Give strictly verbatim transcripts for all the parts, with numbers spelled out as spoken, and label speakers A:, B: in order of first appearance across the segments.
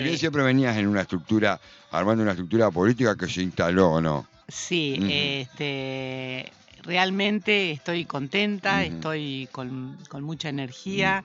A: Bien, siempre venías en una estructura, armando una estructura política que se instaló, ¿o no?
B: Sí,
A: Ujú.
B: este, realmente estoy contenta,
A: Ujú.
B: estoy con, con mucha
A: Ujú.
B: energía,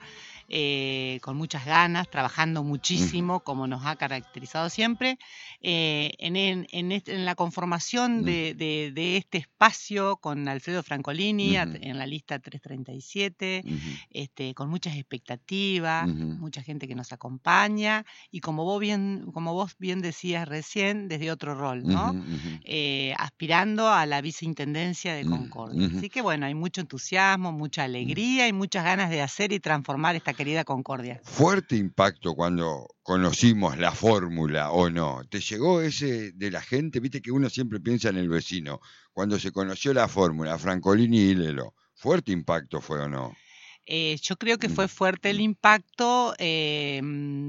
B: eh, con muchas ganas, trabajando
A: Ujú.
B: muchísimo, como nos ha caracterizado siempre, eh, en, en, en este- en la conformación
A: Ujú.
B: de, de- de este espacio con Alfredo Francolini a-
A: Ujú.
B: en la lista trescientos treinta y siete,
A: Ujú.
B: este, con muchas expectativas,
A: Ujú.
B: mucha gente que nos acompaña y como vos bien, como vos bien decías recién, desde otro rol, ¿no?
A: Ujú. Ujú.
B: Eh, aspirando a la viceintendencia de Concordia.
A: Ujú.
B: Así que bueno, hay mucho entusiasmo, mucha alegría y muchas ganas de hacer y transformar esta querida Concordia.
A: Fuerte impacto cuando conocimos la fórmula, ¿o no? ¿Te llegó ese de la gente? Viste que uno siempre piensa en el vecino. Cuando se conoció la fórmula, Francolini y Lelo, ¿fuerte impacto fue o no?
B: Eh, yo creo que
A: Mm.
B: fue fuerte el impacto, eh,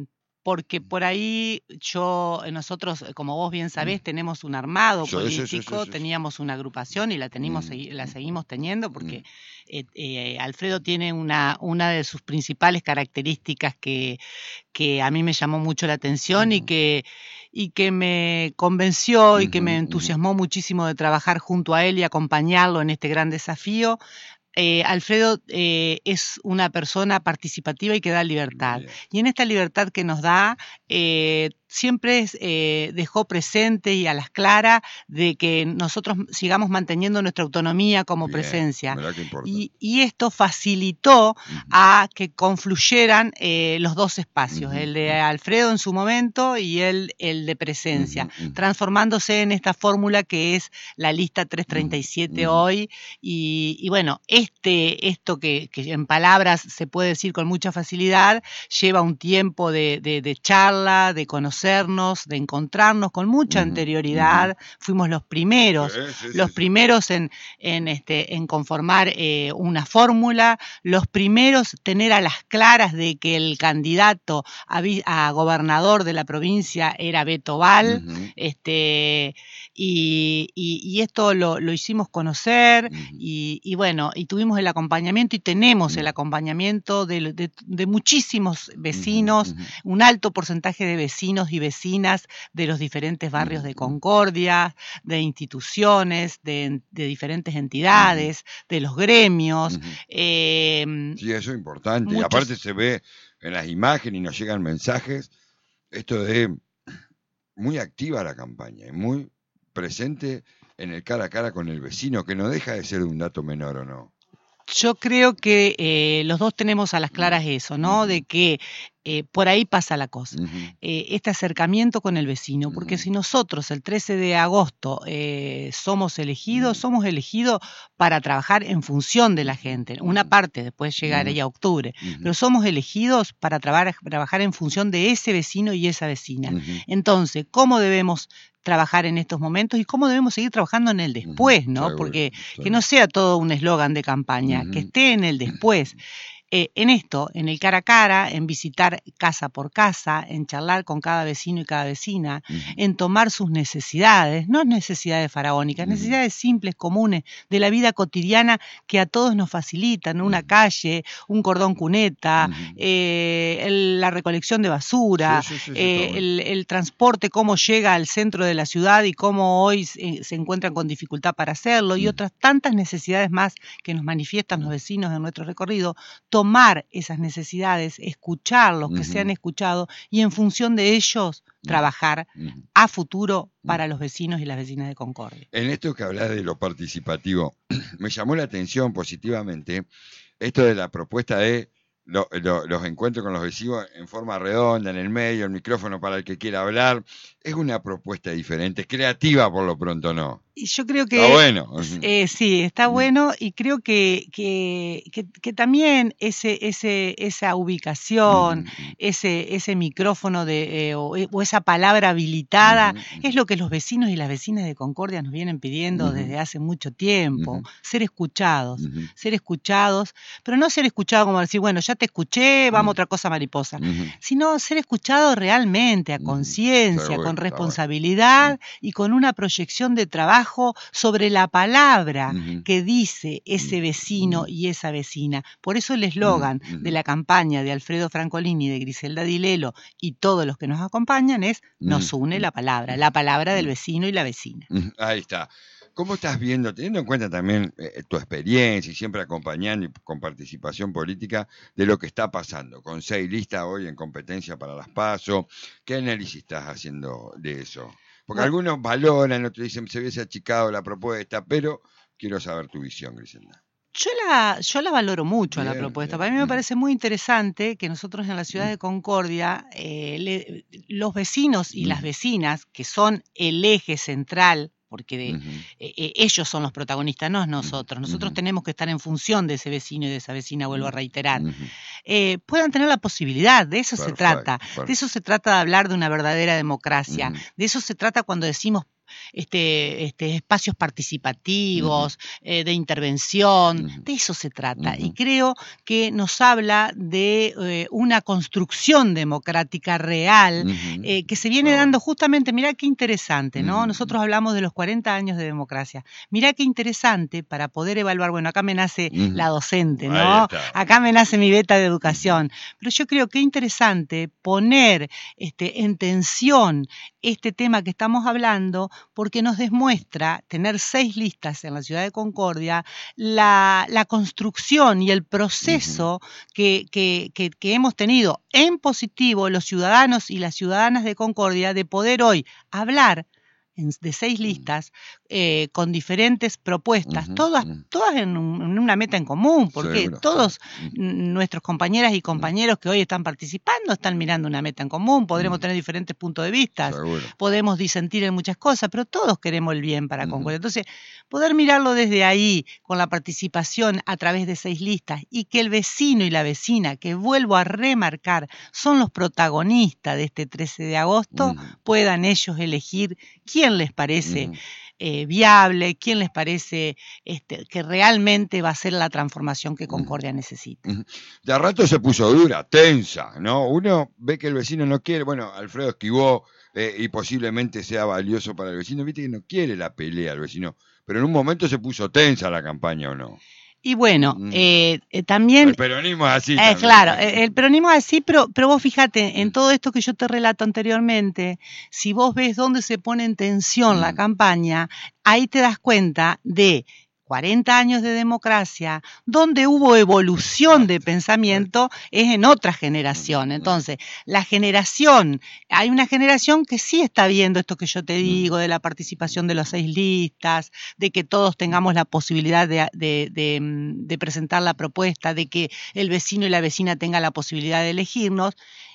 B: porque por ahí yo, nosotros, como vos bien sabés, tenemos un armado
A: Sí, sí, sí, sí,
B: político,
A: sí, sí.
B: teníamos una agrupación y la, tenemos,
A: Mm.
B: segui- la seguimos teniendo porque
A: Mm.
B: eh, eh, Alfredo tiene una, una de sus principales características que, que a mí me llamó mucho la atención y
A: Ujú.
B: que, y que me convenció y que me
A: Ujú. Ujú.
B: entusiasmó muchísimo de trabajar junto a él y acompañarlo en este gran desafío. Eh, Alfredo eh, es una persona participativa y que da libertad.
A: Bien.
B: Y en esta libertad que nos da, eh, siempre es, eh, dejó presente y a las claras de que nosotros sigamos manteniendo nuestra autonomía como
A: Bien.
B: presencia.
A: Mirá qué importante.
B: Y, y esto facilitó
A: Ujú.
B: a que confluyeran eh, los dos espacios,
A: Ujú.
B: el de Alfredo en su momento y el, el de presencia,
A: Ujú. Ujú.
B: transformándose en esta fórmula que es la lista trescientos treinta y siete
A: Ujú.
B: hoy. Y, y bueno, este, esto que, que en palabras se puede decir con mucha facilidad, lleva un tiempo de, de, de charla, de conocernos, de encontrarnos con mucha
A: Ujú.
B: anterioridad.
A: Ujú.
B: Fuimos los primeros,
A: Sí, sí, sí,
B: los
A: sí.
B: primeros en, en, este, en conformar eh, una fórmula, los primeros tener a las claras de que el candidato a, vi- a gobernador de la provincia era Beto Val,
A: Ujú.
B: este, y, y, y esto lo, lo hicimos conocer
A: Ujú.
B: y, y bueno, y tuvimos el acompañamiento y tenemos
A: Ujú.
B: el acompañamiento de, de, de muchísimos vecinos,
A: Ujú. Ujú.
B: un alto porcentaje de vecinos y vecinas de los diferentes barrios de
A: Ujú.
B: Concordia, de instituciones, de, de diferentes
A: Ujú.
B: entidades, de los gremios,
A: Ujú.
B: eh,
A: Sí, eso es importante. Y aparte
B: muchos.
A: se ve en las imágenes y nos llegan mensajes, esto de muy activa la campaña y muy presente en el cara a cara con el vecino, que no deja de ser un dato menor, ¿o no?
B: Yo creo que eh, los dos tenemos a las claras eso, ¿no?
A: Ujú.
B: De que eh, por ahí pasa la cosa.
A: Ujú.
B: Eh, este acercamiento con el vecino, porque
A: Ujú.
B: si nosotros el trece de agosto eh, somos elegidos,
A: Ujú.
B: somos elegidos para trabajar en función de la
A: Ujú.
B: gente. Una
A: Ujú.
B: parte, después
A: Ujú.
B: llegaría octubre,
A: Ujú.
B: pero somos elegidos para traba- trabajar en función de ese vecino y esa vecina.
A: Ujú.
B: Entonces, ¿cómo debemos trabajar en estos momentos y cómo debemos seguir trabajando en el
A: Ujú.
B: después, ¿no?
A: Seguro,
B: Porque que
A: seguro.
B: no sea todo un eslogan de campaña, que
A: Ujú.
B: esté en el después. Eh, en esto, en el cara a cara, en visitar casa por casa, en charlar con cada vecino y cada vecina,
A: Ujú.
B: en tomar sus necesidades, no necesidades faraónicas,
A: Ujú.
B: necesidades simples, comunes, de la vida cotidiana que a todos nos facilitan, una
A: Ujú.
B: calle, un cordón cuneta,
A: Ujú.
B: eh, el- la recolección de
A: Sí,
B: basura,
A: sí, sí, sí, está
B: eh,
A: bueno.
B: el, el transporte, cómo llega al centro de la ciudad y cómo hoy se, se encuentran con dificultad para hacerlo, y
A: Ujú.
B: otras tantas necesidades más que nos manifiestan los
A: Ujú.
B: vecinos en nuestro recorrido, tomar esas necesidades, escucharlos, que sean
A: Ujú.
B: escuchados y en función de ellos
A: Ujú.
B: trabajar
A: Ujú.
B: a futuro para
A: Ujú.
B: los vecinos y las vecinas de Concordia.
A: En esto que hablas de lo participativo, me llamó la atención positivamente esto de la propuesta de lo- lo- los encuentros con los vecinos en forma redonda, en el medio, el micrófono para el que quiera hablar. Es una propuesta diferente, creativa por lo pronto, ¿no?
B: Y yo creo
A: Está
B: que
A: bueno.
B: eh, sí, está
A: Ujú.
B: bueno y creo que, que, que, que también ese, ese, esa ubicación,
A: Ujú.
B: ese, ese micrófono de, eh, o, o esa palabra habilitada
A: Ujú.
B: es lo que los vecinos y las vecinas de Concordia nos vienen pidiendo
A: Ujú.
B: desde hace mucho tiempo,
A: Ujú.
B: ser escuchados,
A: Ujú.
B: ser escuchados, pero no ser escuchados como decir, bueno, ya te escuché, vamos a
A: Ujú.
B: otra cosa mariposa,
A: Ujú.
B: sino ser escuchados realmente, a
A: Ujú.
B: conciencia,
A: Seguro,
B: con
A: está bueno.
B: responsabilidad y con una proyección de trabajo trabajo sobre la palabra
A: Ujú.
B: que dice ese vecino y esa vecina. Por eso el eslogan
A: Ujú.
B: de la campaña de Alfredo Francolini, de Griselda Di Lello y todos los que nos acompañan es nos
A: Ujú.
B: une la palabra, la palabra del
A: Ujú.
B: vecino y la vecina.
A: Ujú. Ahí está. ¿Cómo estás viendo, teniendo en cuenta también eh, tu experiencia y siempre acompañando y con participación política de lo que está pasando con seis listas hoy en competencia para las PASO? ¿Qué análisis estás haciendo de eso? Porque
B: Bueno,
A: algunos valoran, otros dicen se hubiese achicado la propuesta, pero quiero saber tu visión, Griselda.
B: Yo la, yo la valoro mucho a la
A: Bien,
B: propuesta.
A: bien.
B: Para mí me
A: Mm,
B: parece muy interesante que nosotros en la ciudad
A: mm,
B: de Concordia, eh, le- los vecinos y las
A: mm,
B: vecinas, que son el eje central, porque de-
A: ujú,
B: eh, eh, ellos son los protagonistas, no
A: ujú,
B: nosotros. Nosotros
A: ujú,
B: tenemos que estar en función de ese vecino y de esa vecina, vuelvo a reiterar.
A: ujú.
B: Eh, puedan tener la posibilidad, de eso se trata.
A: Perfecto,
B: De eso
A: perfecto.
B: se trata de hablar de una verdadera democracia.
A: Ujú,
B: De eso se trata cuando decimos este, este, espacios
A: ujú,
B: participativos, eh, de intervención,
A: ujú,
B: de eso se trata. Y
A: ujú,
B: creo que nos habla de eh, una construcción democrática real
A: ujú.
B: eh, que se
A: Está
B: viene dando
A: bueno.
B: justamente, mirá qué interesante, ¿no?
A: Ujú,
B: Nosotros hablamos de los cuarenta años de democracia. Mirá qué interesante para poder evaluar, bueno, acá me nace
A: ujú.
B: la docente,
A: Ahí
B: ¿no?
A: está.
B: Acá me nace mi beta de
A: Ujú,
B: educación, pero yo creo que interesante poner este, en tensión este tema que estamos hablando, porque nos demuestra tener seis listas en la ciudad de Concordia, la, la construcción y el
A: ujú,
B: proceso que, que, que, que hemos tenido en positivo los ciudadanos y las ciudadanas de Concordia de poder hoy hablar en- de seis
A: ujú,
B: listas eh, con diferentes propuestas,
A: ujú,
B: todas,
A: ujú.
B: todas en, un- en una meta en común, porque
A: Seguro, seguro.
B: todos n- nuestros compañeras y
A: Ujú,
B: compañeros que hoy están participando están mirando una meta en común, podremos
A: ujú.
B: tener diferentes puntos de vista,
A: Seguro.
B: podemos disentir en muchas cosas, pero todos queremos el bien para
A: Ujú,
B: Concordia. Entonces, poder mirarlo desde ahí, con la participación a través de seis listas, y que el vecino y la vecina, que vuelvo a remarcar, son los protagonistas de este trece de agosto,
A: ujú,
B: puedan ellos elegir quién les parece
A: ujú,
B: eh, viable, quién les parece este, que realmente va a ser la transformación que
A: ujú,
B: Concordia necesita.
A: ujú. De a rato se puso dura, tensa, ¿no? Uno ve que el vecino no quiere, bueno, Alfredo esquivó eh, y posiblemente sea valioso para el vecino, viste que no quiere la pelea al vecino, pero en un momento se puso tensa la campaña, ¿o no?
B: Y bueno,
A: Mm.
B: eh, eh, también
A: El peronismo es así
B: Eh,
A: también.
B: claro, eh, el peronismo es así, pero, pero vos fíjate, en
A: Mm,
B: todo esto que yo te relato anteriormente, si vos ves dónde se pone en tensión la
A: mm,
B: campaña, ahí te das cuenta de cuarenta años de democracia, donde hubo evolución de
A: Exacto, ahí
B: pensamiento,
A: está.
B: es en otra
A: Ujú,
B: generación.
A: ujú,
B: Entonces, la generación, hay una generación que sí está viendo esto que yo te
A: ujú,
B: digo, de la participación de los seis listas, de que todos tengamos la posibilidad de, de, de, de presentar la propuesta, de que el vecino y la vecina tengan la posibilidad de elegirnos,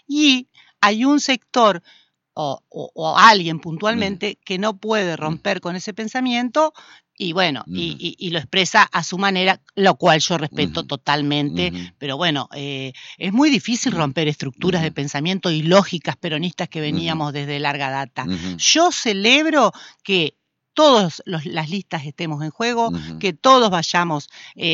B: y hay un sector o, o, o alguien
A: ujú,
B: puntualmente que no puede
A: ujú,
B: romper con ese pensamiento y bueno, y,
A: ujú,
B: y, y lo expresa a su manera, lo cual yo respeto
A: ujú,
B: totalmente,
A: ujú,
B: pero bueno, eh, es muy difícil
A: ujú,
B: romper estructuras
A: ujú,
B: de pensamiento y lógicas peronistas que
A: ujú,
B: veníamos desde larga data.
A: ujú,
B: Yo celebro que todas las listas estemos en juego,
A: ujú.
B: que todos vayamos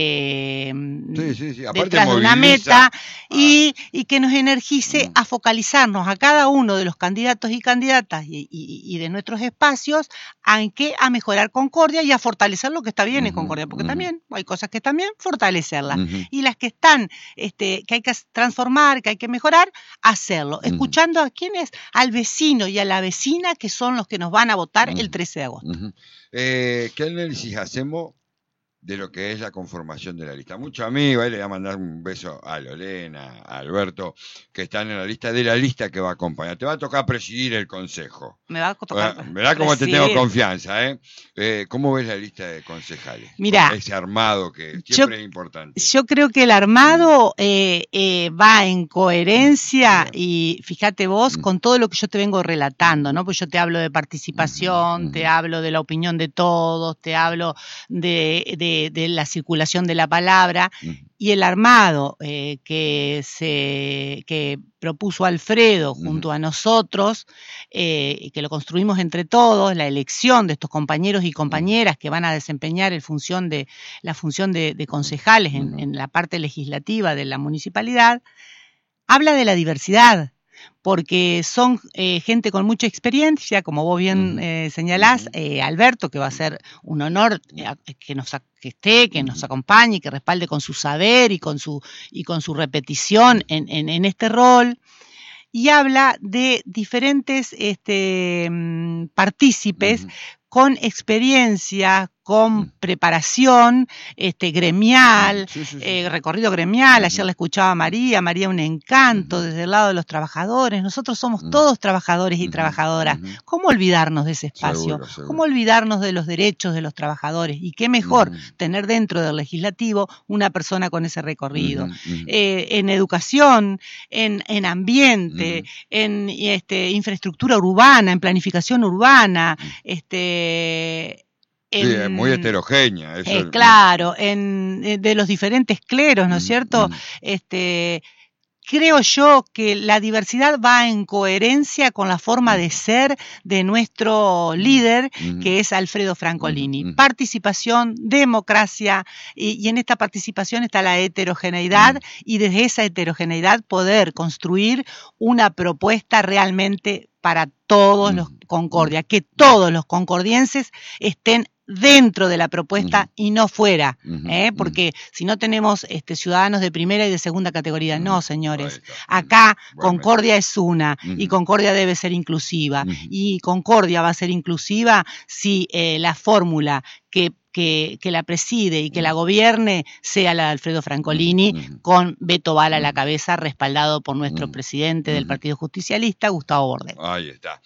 B: eh,
A: Sí, sí, sí. Aparte
B: detrás de una meta
A: moviliza a...
B: y, y que nos energice
A: Mm,
B: a focalizarnos a cada uno de los candidatos y candidatas y, y- y de nuestros espacios a en qué a mejorar Concordia y a fortalecer lo que está bien en
A: ujú,
B: Concordia, porque
A: ujú,
B: también hay cosas que están bien, fortalecerlas.
A: ujú,
B: Y las que están, este, que hay que transformar, que hay que mejorar, hacerlo.
A: ujú,
B: Escuchando a quiénes, al vecino y a la vecina que son los que nos van a votar el
A: ujú,
B: trece de agosto.
A: ujú. Eh, ¿qué análisis hacemos de lo que es la conformación de la lista? Muchos amigos, ahí le voy a mandar un beso a Lorena, a Alberto, que están en la lista de la lista que va a acompañar. Te va a tocar presidir el consejo.
B: Me va a tocar
A: Ah, Verá cómo te tengo
B: presidir.
A: confianza, ¿eh? Eh, ¿Cómo ves la lista de concejales? Con
B: Mira,
A: ese armado que
B: yo
A: siempre es importante.
B: Yo creo que el
A: Mm,
B: armado eh, eh, va en
A: mm,
B: coherencia
A: bien.
B: y fíjate vos
A: Mm,
B: con todo lo que yo te vengo relatando, ¿no? Pues yo te hablo de
A: ujú,
B: participación, te
A: ujú,
B: hablo de la opinión de todos, te hablo de, de, de la circulación de la palabra
A: ujú,
B: y el armado eh, que se que propuso Alfredo
A: ujú,
B: junto a nosotros, eh, que lo construimos entre todos, la elección de estos compañeros y
A: ujú,
B: compañeras que van a desempeñar el función de la función de, de concejales en,
A: ujú,
B: en la parte legislativa de la municipalidad, habla de la diversidad. porque son eh, gente con mucha experiencia, como vos bien eh, señalás, eh, Alberto, que va a ser un honor eh, que nos que esté, que nos acompañe, que respalde con su saber y con su, y con su repetición en, en, en este rol. Y habla de diferentes este, partícipes uh-huh. con experiencia, con uh-huh. preparación este, gremial, sí, sí, sí. Eh, recorrido gremial. Uh-huh. Ayer la escuchaba a María, María un encanto uh-huh. desde el lado de los trabajadores. Nosotros somos uh-huh. todos trabajadores y uh-huh. trabajadoras. Uh-huh. ¿Cómo olvidarnos de ese espacio? Seguro, seguro. ¿Cómo olvidarnos de los derechos de los trabajadores? Y qué mejor uh-huh. tener dentro del legislativo una persona con ese recorrido. Uh-huh. Uh-huh. Eh, en educación, en, en ambiente, uh-huh. en este, infraestructura urbana, en planificación urbana, uh-huh. este...
A: En, sí, es muy heterogénea. Eso
B: eh,
A: es...
B: Claro, en, de los diferentes cleros, ¿no es cierto? Mm. Este, creo yo que la diversidad va en coherencia con la forma de ser de nuestro líder, mm. que es Alfredo Francolini. Mm. Participación, democracia, y, y en esta participación está la heterogeneidad, mm. y desde esa heterogeneidad poder construir una propuesta realmente para todos mm. los Concordia, que todos los concordienses estén dentro de la propuesta uh-huh. y no fuera, uh-huh. ¿eh? Porque uh-huh. si no tenemos este, ciudadanos de primera y de segunda categoría, uh-huh. no, señores. Acá bueno, Concordia es una uh-huh. y Concordia debe ser inclusiva. Uh-huh. Y Concordia va a ser inclusiva si eh, la fórmula que Que, que la preside y que la gobierne sea la de Alfredo Francolini, uh-huh. con Beto Bala a la cabeza, respaldado por nuestro uh-huh. presidente del Partido Justicialista, Gustavo Bordel.
A: Ahí está.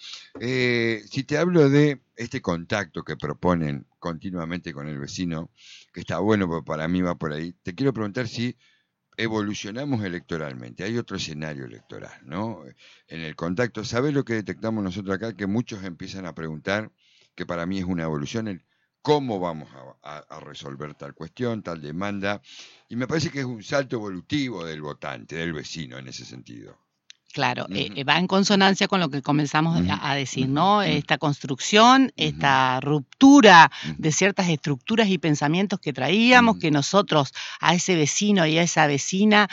A: Eh, si te hablo de este contacto que proponen continuamente con el vecino, que está bueno, porque para mí va por ahí, te quiero preguntar si evolucionamos electoralmente. Hay otro escenario electoral, ¿no? En el contacto, ¿sabés lo que detectamos nosotros acá? Que muchos empiezan a preguntar, que para mí es una evolución, el cómo vamos a, a, a resolver tal cuestión, tal demanda, y me parece que es un salto evolutivo del votante, del vecino en ese sentido.
B: Claro, uh-huh. eh, va en consonancia con lo que comenzamos uh-huh. a decir, ¿no? Uh-huh. Esta construcción, uh-huh. esta ruptura uh-huh. de ciertas estructuras y pensamientos que traíamos, uh-huh. que nosotros a ese vecino y a esa vecina,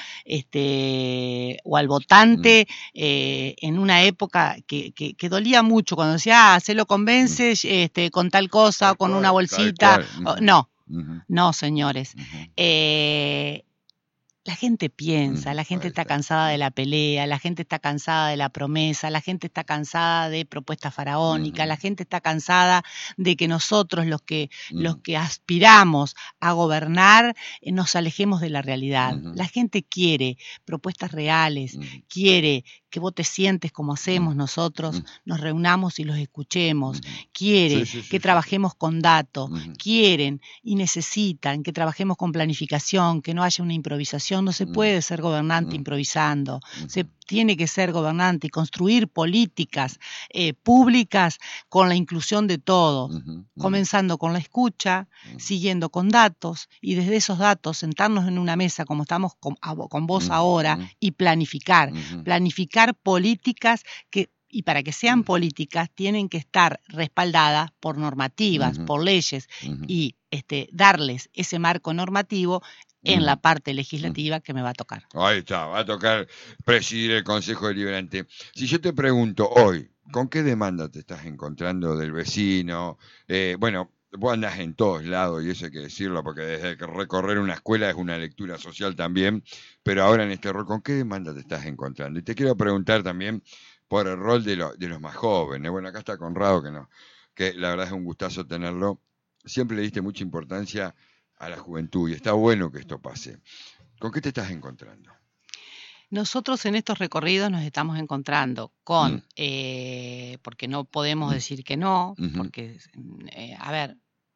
B: este, o al votante, uh-huh. eh, en una época que, que, que dolía mucho, cuando decía, ah, se lo convence uh-huh. este, con tal cosa, tal o con cual, una bolsita. Uh-huh. No, uh-huh. no, señores. Uh-huh. Eh, La gente piensa, la gente está cansada de la pelea, la gente está cansada de la promesa, la gente está cansada de propuestas faraónicas, uh-huh. la gente está cansada de que nosotros, los que, uh-huh. los que aspiramos a gobernar, eh, nos alejemos de la realidad. Uh-huh. La gente quiere propuestas reales, uh-huh. quiere que vos te sientes como hacemos nosotros, uh-huh. nos reunamos y los escuchemos, uh-huh. quiere sí, sí, sí, que sí, trabajemos sí. con datos, uh-huh. quieren y necesitan que trabajemos con planificación, que no haya una improvisación. No se puede ser gobernante uh-huh. improvisando, uh-huh. se tiene que ser gobernante y construir políticas eh, públicas con la inclusión de todos, uh-huh. Uh-huh. comenzando con la escucha, uh-huh. siguiendo con datos, y desde esos datos sentarnos en una mesa como estamos con, con vos uh-huh. ahora uh-huh. y planificar, uh-huh. planificar políticas que, y para que sean uh-huh. políticas, tienen que estar respaldadas por normativas, uh-huh. por leyes, uh-huh. y este, darles ese marco normativo en la parte legislativa que me va a tocar.
A: Ahí está, va a tocar presidir el Consejo Deliberante. Si yo te pregunto hoy, ¿con qué demanda te estás encontrando del vecino? Eh, bueno, vos andás en todos lados, y eso hay que decirlo, porque desde que recorrer una escuela es una lectura social también, pero ahora en este rol, ¿con qué demanda te estás encontrando? Y te quiero preguntar también por el rol de, lo, de los más jóvenes. Bueno, acá está Conrado, que, no, que la verdad es un gustazo tenerlo. Siempre le diste mucha importancia a la juventud, y está bueno que esto pase. ¿Con qué te estás encontrando?
B: Nosotros en estos recorridos nos estamos encontrando con, mm. eh, porque no podemos mm. decir que no, mm-hmm. porque, eh, a ver,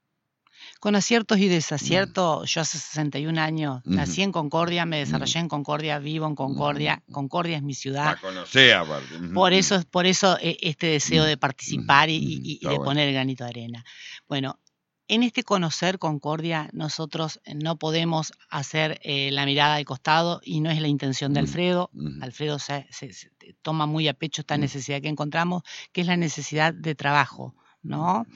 B: con aciertos y desaciertos, mm. yo hace sesenta y un años mm-hmm. nací en Concordia, me desarrollé mm. en Concordia, vivo en Concordia, mm. Concordia es mi ciudad.
A: La conocé aparte. Mm-hmm.
B: Por eso, por eso este deseo de participar mm-hmm. y, y, y de bueno. poner el granito de arena. Bueno, en este conocer Concordia, nosotros no podemos hacer eh, la mirada al costado, y no es la intención de Alfredo. Mm. Alfredo se, se, se toma muy a pecho esta necesidad que encontramos, que es la necesidad de trabajo, ¿no?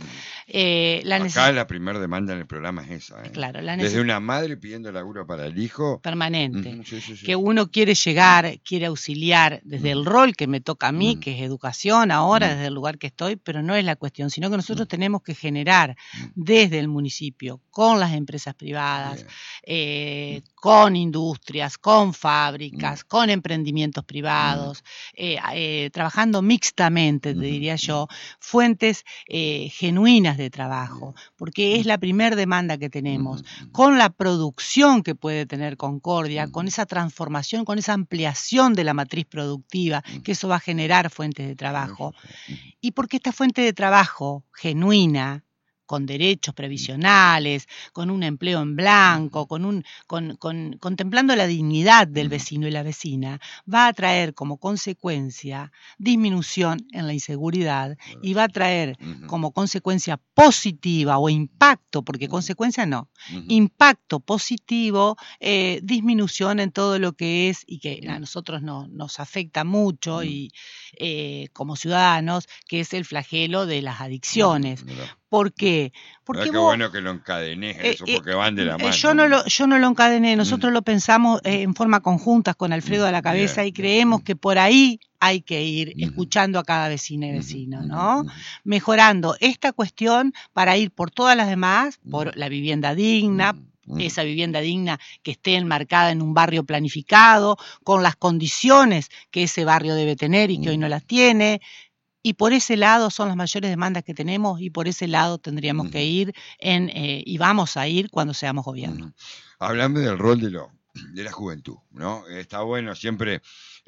B: Eh, la
A: Acá la primera demanda en el programa es esa. ¿eh?
B: Claro, la
A: Desde una madre pidiendo laburo para el hijo.
B: Permanente.
A: Uh-huh, sí, sí, sí.
B: Que uno quiere llegar, quiere auxiliar desde uh-huh. el rol que me toca a mí, uh-huh. que es educación ahora, uh-huh. desde el lugar que estoy, pero no es la cuestión, sino que nosotros uh-huh. tenemos que generar uh-huh. desde el municipio, con las empresas privadas, yeah. eh, uh-huh. con industrias, con fábricas, uh-huh. con emprendimientos privados, uh-huh. eh, eh, trabajando mixtamente, te diría yo, fuentes eh, genuinas de trabajo, porque es la primer demanda que tenemos, uh-huh. con la producción que puede tener Concordia, uh-huh. con esa transformación, con esa ampliación de la matriz productiva, uh-huh. que eso va a generar fuentes de trabajo. Uh-huh. Y porque esta fuente de trabajo genuina, con derechos previsionales, con un empleo en blanco, con un, con, con, contemplando la dignidad del vecino y la vecina, va a traer como consecuencia disminución en la inseguridad y va a traer como consecuencia positiva o impacto, porque consecuencia no, impacto positivo, eh, disminución en todo lo que es y que a nosotros no, nos afecta mucho y eh, como ciudadanos, que es el flagelo de las adicciones. ¿Por qué? Porque
A: qué
B: vos,
A: bueno que lo encadenés eso, eh, porque van de la mano.
B: Yo no lo, yo no lo encadené, nosotros mm. lo pensamos eh, en forma conjunta con Alfredo a la cabeza yeah, y creemos yeah. que por ahí hay que ir mm. escuchando a cada vecina y vecino, ¿no? Mm. Mejorando esta cuestión para ir por todas las demás, por la vivienda digna, mm. esa vivienda digna que esté enmarcada en un barrio planificado, con las condiciones que ese barrio debe tener y que hoy no las tiene. Y por ese lado son las mayores demandas que tenemos y por ese lado tendríamos uh-huh. que ir en, eh, y vamos a ir cuando seamos gobierno.
A: Uh-huh. Hablando del rol de, lo, de la juventud, ¿no? Está bueno, siempre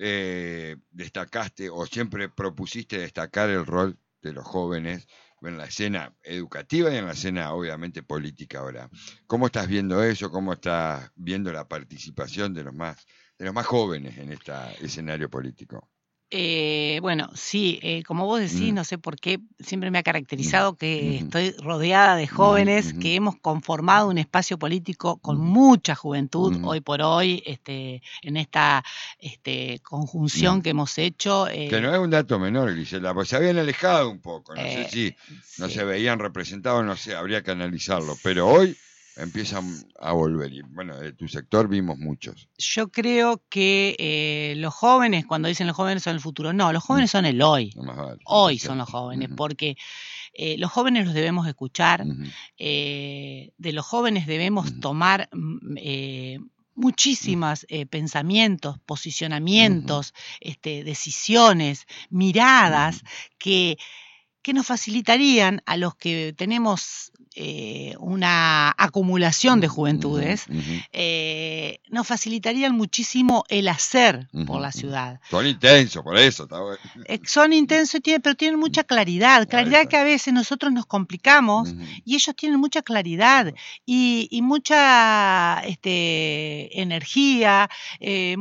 A: eh, destacaste o siempre propusiste destacar el rol de los jóvenes en la escena educativa y en la escena obviamente política ahora. ¿Cómo estás viendo eso? ¿Cómo estás viendo la participación de los más, de los más jóvenes en este escenario político?
B: Eh, bueno, sí, eh, como vos decís, mm. no sé por qué, siempre me ha caracterizado que mm. estoy rodeada de jóvenes, mm. que hemos conformado un espacio político con mucha juventud mm. hoy por hoy, este, en esta este, conjunción mm. que hemos hecho. Eh,
A: que no es un dato menor, Grisela, pues se habían alejado un poco, no eh, sé si no sí. se veían representados, no sé, habría que analizarlo, pero hoy empiezan a volver. Y bueno, de tu sector vimos muchos.
B: Yo creo que eh, los jóvenes, cuando dicen los jóvenes son el futuro, no, los jóvenes mm. son el hoy. No vale, hoy son los jóvenes, uh-huh. porque eh, los jóvenes los debemos escuchar, uh-huh. eh, de los jóvenes debemos uh-huh. tomar eh, muchísimos eh, pensamientos, posicionamientos, uh-huh. este, decisiones, miradas uh-huh. que, que nos facilitarían a los que tenemos Eh, una acumulación de juventudes, uh-huh. eh, nos facilitarían muchísimo el hacer uh-huh. por la ciudad.
A: Son intensos, por eso. Está bueno.
B: eh, son intensos, pero tienen mucha claridad, claridad que a veces nosotros nos complicamos uh-huh. y ellos tienen mucha claridad y, y mucha este, energía, eh,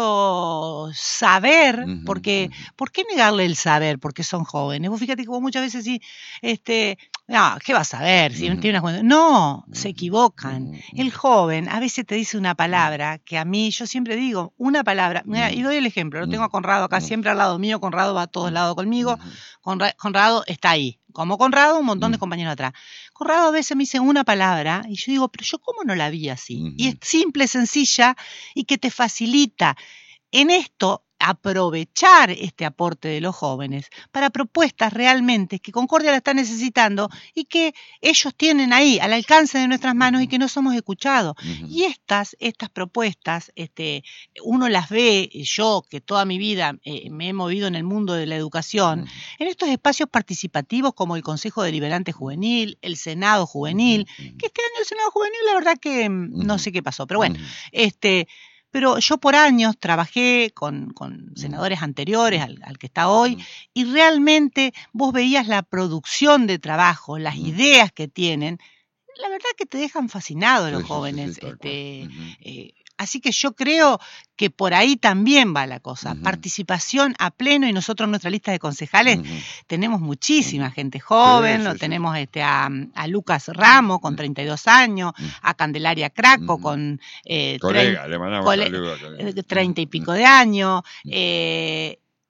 B: mucho saber, uh-huh. porque ¿por qué negarle el saber? Porque son jóvenes. Vos fíjate que vos muchas veces sí, este, no, ¿qué vas a saber? Si tiene una... No, se equivocan. El joven a veces te dice una palabra que a mí, yo siempre digo, una palabra, mira, y doy el ejemplo, lo tengo a Conrado acá siempre al lado mío, Conrado va a todos lados conmigo, Conrado está ahí, como Conrado, un montón de compañeros atrás. Conrado a veces me dice una palabra y yo digo, pero yo cómo no la vi así. Y es simple, sencilla y que te facilita en esto aprovechar este aporte de los jóvenes para propuestas realmente que Concordia la está necesitando y que ellos tienen ahí al alcance de nuestras manos y que no somos escuchados. Uh-huh. Y estas, estas propuestas, este, uno las ve, yo que toda mi vida eh, me he movido en el mundo de la educación, uh-huh. en estos espacios participativos como el Consejo Deliberante Juvenil, el Senado Juvenil, uh-huh. que este año el Senado Juvenil la verdad que uh-huh. no sé qué pasó, pero bueno, uh-huh. este... Pero yo por años trabajé con, con senadores anteriores al, al que está hoy y realmente vos veías la producción de trabajo, las ideas que tienen, la verdad que te dejan fascinado los sí, jóvenes. Sí, sí, este, uh-huh. eh, así que yo creo que por ahí también va la cosa. Uh-huh. Participación a pleno y nosotros en nuestra lista de concejales uh-huh. tenemos muchísima uh-huh. gente joven, sí, lo sí, tenemos sí. Este, a, a Lucas Ramos con treinta y dos años, uh-huh. a Candelaria Craco uh-huh. con eh,
A: Colega, tre- le mandamos
B: cole-
A: saludos,
B: treinta y pico de años. Uh-huh. Eh,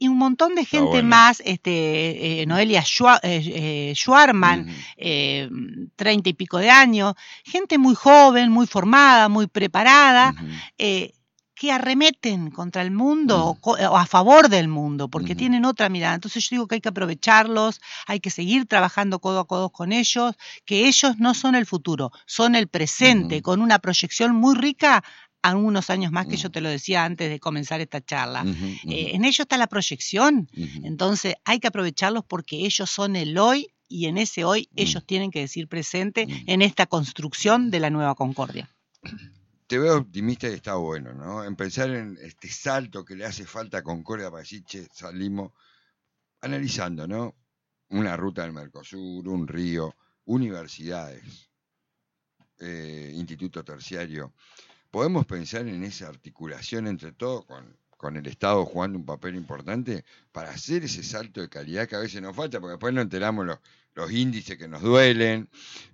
B: y un montón de
A: Está
B: gente
A: bueno.
B: más, este, eh, Noelia Schwa- eh, eh, Schwarman,
A: Ujú.
B: eh, treinta y pico de años, gente muy joven, muy formada, muy preparada,
A: Ujú.
B: eh, que arremeten contra el mundo o,
A: Ujú.
B: co- o a favor del mundo, porque
A: Ujú.
B: tienen otra mirada. Entonces yo digo que hay que aprovecharlos, hay que seguir trabajando codo a codo con ellos, que ellos no son el futuro, son el presente,
A: Ujú.
B: con una proyección muy rica a unos años más, que yo
A: Ujú.
B: te lo decía antes de comenzar esta charla.
A: Ujú.
B: Eh,
A: Ujú.
B: en ellos está la proyección,
A: Ujú.
B: entonces hay que aprovecharlos porque ellos son el hoy y en ese hoy
A: Ujú.
B: ellos tienen que decir presente
A: Ujú.
B: en esta construcción de la nueva Concordia.
A: Te veo optimista y está bueno, ¿no? En pensar en este salto que le hace falta a Concordia para decir, che, salimos analizando, ¿no? Una ruta del Mercosur, un río, universidades, eh, instituto terciario. ¿Podemos pensar en esa articulación entre todo con, con el Estado jugando un papel importante para hacer ese salto de calidad que a veces nos falta, porque después no enteramos los, los índices que nos duelen?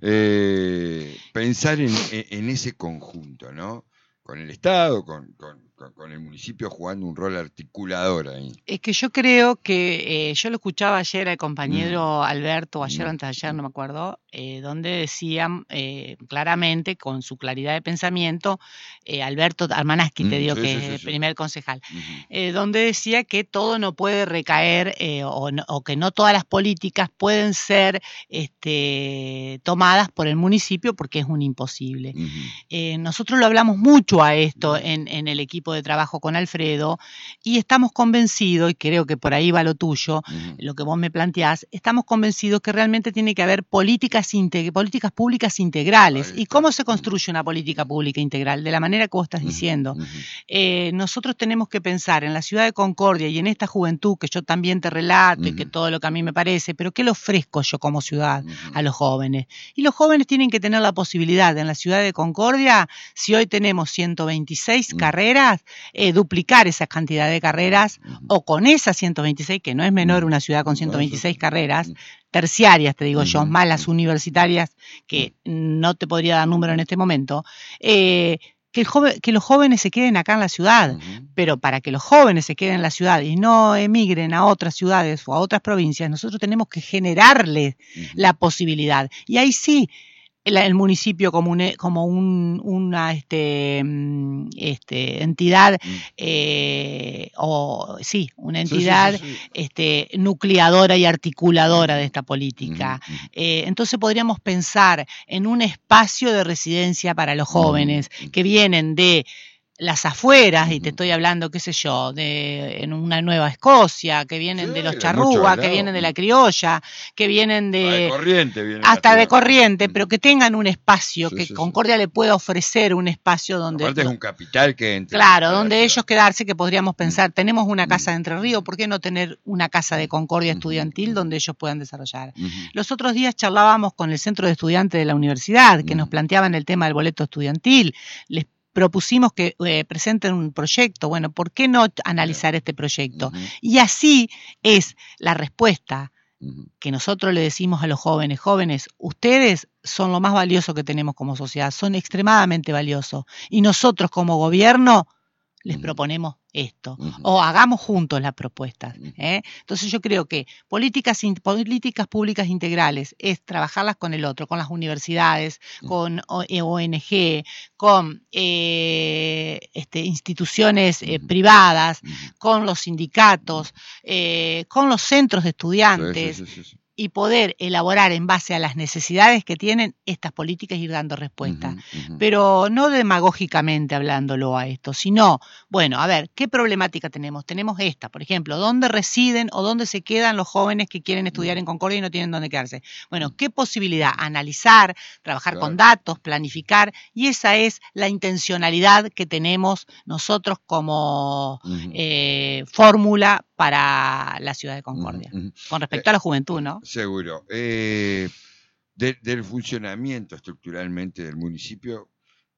A: Eh, pensar en, en, en ese conjunto, ¿no? Con el Estado, con, con, con, con el municipio jugando un rol articulador ahí.
B: Es que yo creo que eh, yo lo escuchaba ayer al compañero
A: Mm,
B: Alberto, o ayer o
A: mm,
B: antes de ayer, no me acuerdo, eh, donde decían eh, claramente, con su claridad de pensamiento, eh, Alberto Armanasqui, te
A: mm,
B: digo
A: sí,
B: que
A: sí,
B: es
A: sí,
B: el
A: sí.
B: primer concejal,
A: Ujú.
B: eh, donde decía que todo no puede recaer eh, o, no- o que no todas las políticas pueden ser este, tomadas por el municipio porque es un imposible.
A: Ujú.
B: Eh, nosotros lo hablamos mucho a esto en, en el equipo de trabajo con Alfredo y estamos convencidos, y creo que por ahí va lo tuyo,
A: Ujú.
B: lo que vos me planteás, estamos convencidos que realmente tiene que haber políticas, integ- políticas públicas integrales.
A: Ahí
B: ¿Y
A: está.
B: cómo se
A: Ujú.
B: construye una política pública integral? De la manera que vos estás
A: Ujú.
B: diciendo.
A: Ujú.
B: Eh, nosotros tenemos que pensar en la ciudad de Concordia y en esta juventud que yo también te relato y que
A: Ujú.
B: todo lo que a mí me parece, pero ¿qué le ofrezco yo como ciudad
A: Ujú.
B: a los jóvenes? Y los jóvenes tienen que tener la posibilidad en la ciudad de Concordia, si hoy tenemos ciento veintiséis
A: Ujú.
B: carreras, eh, duplicar esa cantidad de carreras
A: Ujú.
B: o con esas ciento veintiséis, que no es menor
A: Ujú.
B: una ciudad con
A: No,
B: ciento
A: eso
B: veintiséis
A: sí.
B: carreras,
A: Ujú.
B: terciarias, te digo yo,
A: Ujú.
B: más las
A: Ujú.
B: universitarias, que no te podría dar número en este momento, eh, que, el joven, que los jóvenes se queden acá en la ciudad.
A: Ujú.
B: Pero para que los jóvenes se queden en la ciudad y no emigren a otras ciudades o a otras provincias, nosotros tenemos que generarles
A: Ujú.
B: la posibilidad. Y ahí sí, el, el municipio como, un, como un, una este, mm, este, entidad,
A: Mm.
B: eh, o sí, una
A: Sí, sí, sí,
B: entidad
A: sí.
B: este, nucleadora y articuladora de esta política.
A: Ujú. Ujú.
B: Eh, entonces podríamos pensar en un espacio de residencia para los
A: Ujú.
B: jóvenes
A: Ujú.
B: que vienen de las afueras, y te
A: Ujú.
B: estoy hablando, qué sé yo, de en una Nueva Escocia, que
A: Sí,
B: vienen de los
A: de muchos
B: charrúas, que
A: lados.
B: vienen de la
A: Mm.
B: criolla, que vienen
A: Hasta de
B: de
A: corriente viene la
B: hasta de
A: ciudad.
B: corriente,
A: Ujú.
B: pero que tengan un espacio,
A: Sí,
B: que
A: sí, sí.
B: Concordia le pueda ofrecer un espacio donde,
A: Aparte es
B: do-
A: un capital que entre
B: claro,
A: a la
B: donde
A: ciudad.
B: ellos quedarse, que podríamos
A: Mm.
B: pensar, tenemos una casa
A: Mm.
B: de Entre Ríos, ¿por qué no tener una casa de Concordia
A: Ujú.
B: estudiantil
A: Ujú.
B: donde ellos puedan desarrollar?
A: Ujú.
B: Los otros días charlábamos con el centro de estudiantes de la universidad, que nos
A: Ujú.
B: planteaban el tema del boleto estudiantil. Les propusimos que eh, presenten un proyecto. Bueno, ¿por qué no analizar este proyecto?
A: Ujú.
B: Y así es la respuesta
A: Ujú.
B: que nosotros le decimos a los jóvenes: jóvenes, ustedes son lo más valioso que tenemos como sociedad, son extremadamente valiosos. Y nosotros como gobierno les
A: Ujú.
B: proponemos esto,
A: Ujú.
B: o hagamos juntos las propuestas.
A: Ujú.
B: ¿eh? Entonces yo creo que políticas, in- políticas públicas integrales es trabajarlas con el otro, con las universidades,
A: Ujú.
B: con O- eh, O N G, con eh, este, instituciones eh,
A: Ujú.
B: privadas,
A: Ujú.
B: con los sindicatos, eh, con los centros de
A: Sí, sí,
B: estudiantes,
A: sí, sí, sí.
B: y poder elaborar en base a las necesidades que tienen estas políticas y ir dando respuesta.
A: Ujú. Ujú.
B: Pero no demagógicamente hablándolo a esto, sino, bueno, a ver, ¿qué problemática tenemos? Tenemos esta, por ejemplo, ¿dónde residen o dónde se quedan los jóvenes que quieren estudiar
A: Ujú.
B: en Concordia y no tienen dónde quedarse? Bueno,
A: Ujú.
B: ¿qué posibilidad? Analizar, trabajar con
A: Claro.
B: datos, planificar, y esa es la intencionalidad que tenemos nosotros como
A: Ujú.
B: eh, fórmula para la ciudad de
A: Ujú.
B: Concordia.
A: Ujú.
B: Con
A: Eh,
B: respecto a la juventud, ¿no?
A: seguro. Eh, de- del funcionamiento estructuralmente del municipio,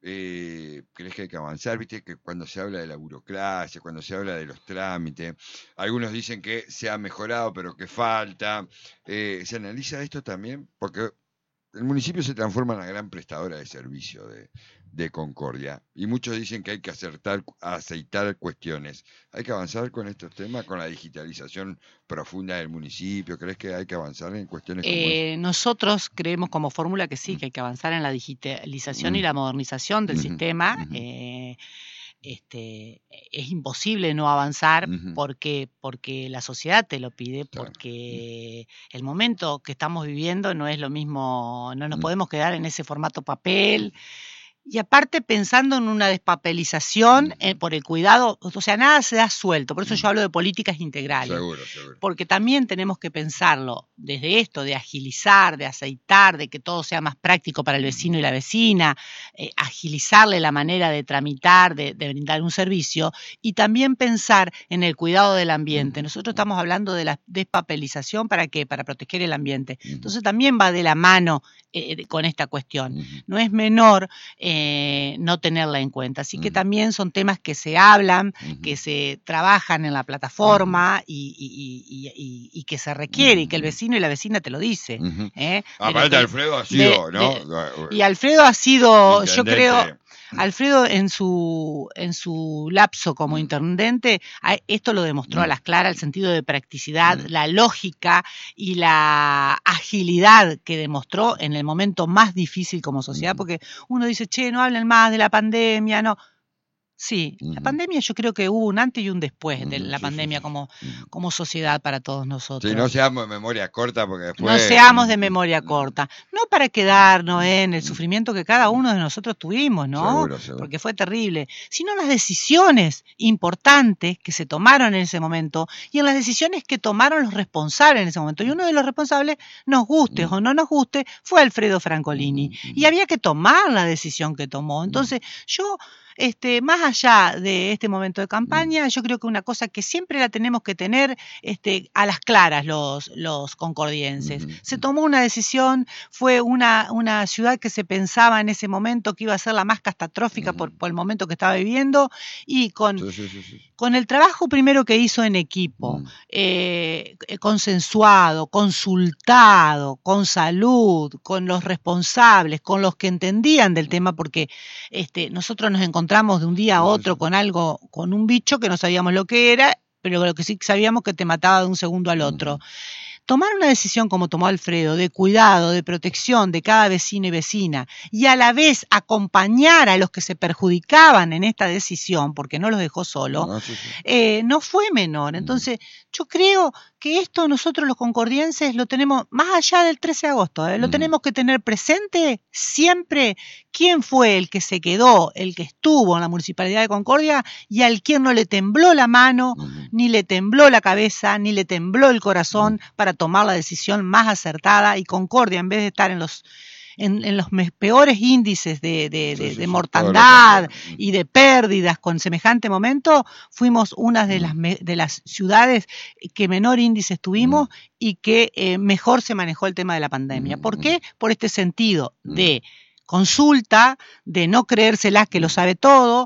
A: eh, ¿crees que hay que avanzar? Viste que cuando se habla de la burocracia, cuando se habla de los trámites, algunos dicen que se ha mejorado, pero que falta. Eh, ¿se analiza esto también? Porque el municipio se transforma en una gran prestadora de servicio de, de Concordia. Y muchos dicen que hay que acertar, aceitar cuestiones. ¿Hay que avanzar con estos temas, con la digitalización profunda del municipio? ¿Crees que hay que avanzar en cuestiones como
B: Eh, nosotros creemos como fórmula que sí,
A: Mm.
B: que hay que avanzar en la digitalización
A: Mm.
B: y la modernización del
A: Ujú,
B: sistema.
A: ujú.
B: Eh, este, es imposible no avanzar
A: Ujú.
B: porque, porque la sociedad te lo pide,
A: Claro.
B: porque el momento que estamos viviendo no es lo mismo, no nos
A: Mm.
B: podemos quedar en ese formato papel. Y aparte pensando en una despapelización eh, por el cuidado, o sea, nada se da suelto, por eso yo hablo de políticas integrales.
A: Seguro, seguro.
B: Porque también tenemos que pensarlo desde esto, de agilizar, de aceitar, de que todo sea más práctico para el vecino y la vecina, eh, agilizarle la manera de tramitar, de, de brindar un servicio, y también pensar en el cuidado del ambiente. Nosotros estamos hablando de la despapelización, ¿para qué? Para proteger el ambiente. Entonces también va de la mano eh, con esta cuestión. No es menor eh, no tenerla en cuenta. Así que también son temas que se hablan, que se trabajan en la plataforma y, y, y, y, y que se requiere, y que el vecino y la vecina te lo dice.
A: Uh-huh.
B: ¿eh?
A: Aparte,
B: de,
A: Alfredo ha sido,
B: de,
A: ¿no?
B: De, y Alfredo ha sido,
A: intendente.
B: Yo creo, Alfredo en su, en su lapso como
A: Mm.
B: intendente, esto lo demostró
A: Mm.
B: a las claras, el sentido de practicidad,
A: Mm.
B: la lógica y la agilidad que demostró en el momento más difícil como sociedad, porque uno dice, che, no hablen más de la pandemia, no. Sí, uh-huh. La pandemia yo creo que hubo un antes y un después de la sí, pandemia sí, sí. Como, como sociedad para todos nosotros.
A: Sí, no seamos de memoria corta porque después...
B: No seamos de memoria corta, no para quedarnos eh, en el sufrimiento que cada uno de nosotros tuvimos, ¿no?
A: Seguro, seguro.
B: Porque fue terrible, sino las decisiones importantes que se tomaron en ese momento y en las decisiones que tomaron los responsables en ese momento. Y uno de los responsables, nos guste mm. o no nos guste, fue Alfredo Francolini. Mm. Y había que tomar la decisión que tomó. Entonces, yo... Este, más allá de este momento de campaña, yo creo que una cosa que siempre la tenemos que tener este, a las claras los, los concordienses. Uh-huh. Se tomó una decisión, fue una, una ciudad que se pensaba en ese momento que iba a ser la más catastrófica uh-huh. por, por el momento que estaba viviendo y con, sí, sí, sí, sí. con el trabajo primero que hizo en equipo, uh-huh. eh, consensuado, consultado, con salud, con los responsables, con los que entendían del tema, porque este, nosotros nos encontramos de un día a otro con algo, con un bicho que no sabíamos lo que era, pero lo que sí sabíamos que te mataba de un segundo al otro. Tomar una decisión como tomó Alfredo, de cuidado, de protección de cada vecino y vecina, y a la vez acompañar a los que se perjudicaban en esta decisión, porque no los dejó solo, no, sí, sí. Eh, no fue menor. Entonces, yo creo que esto nosotros los concordienses lo tenemos, más allá del trece de agosto, ¿eh? lo uh-huh. tenemos que tener presente siempre quién fue el que se quedó, el que estuvo en la Municipalidad de Concordia y al quien no le tembló la mano, uh-huh. ni le tembló la cabeza, ni le tembló el corazón uh-huh. para tomar la decisión más acertada, y Concordia, en vez de estar en los en, en los peores índices de, de, de, de mortandad y de pérdidas con semejante momento, fuimos una de las, de las ciudades que menor índice tuvimos y que eh, mejor se manejó el tema de la pandemia. ¿Por qué? Por este sentido de consulta, de no creérsela que lo sabe todo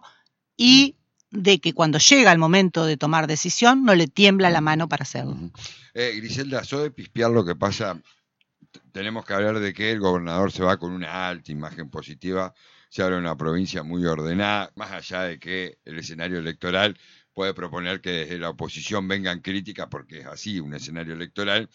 B: y de que cuando llega el momento de tomar decisión no le tiembla la mano para hacerlo.
A: Uh-huh. Eh, Griselda, ¿sos de pispear lo que pasa? Tenemos que hablar de que el gobernador se va con una alta imagen positiva, se habla de una provincia muy ordenada, más allá de que el escenario electoral puede proponer que desde la oposición vengan críticas, porque es así, un escenario electoral,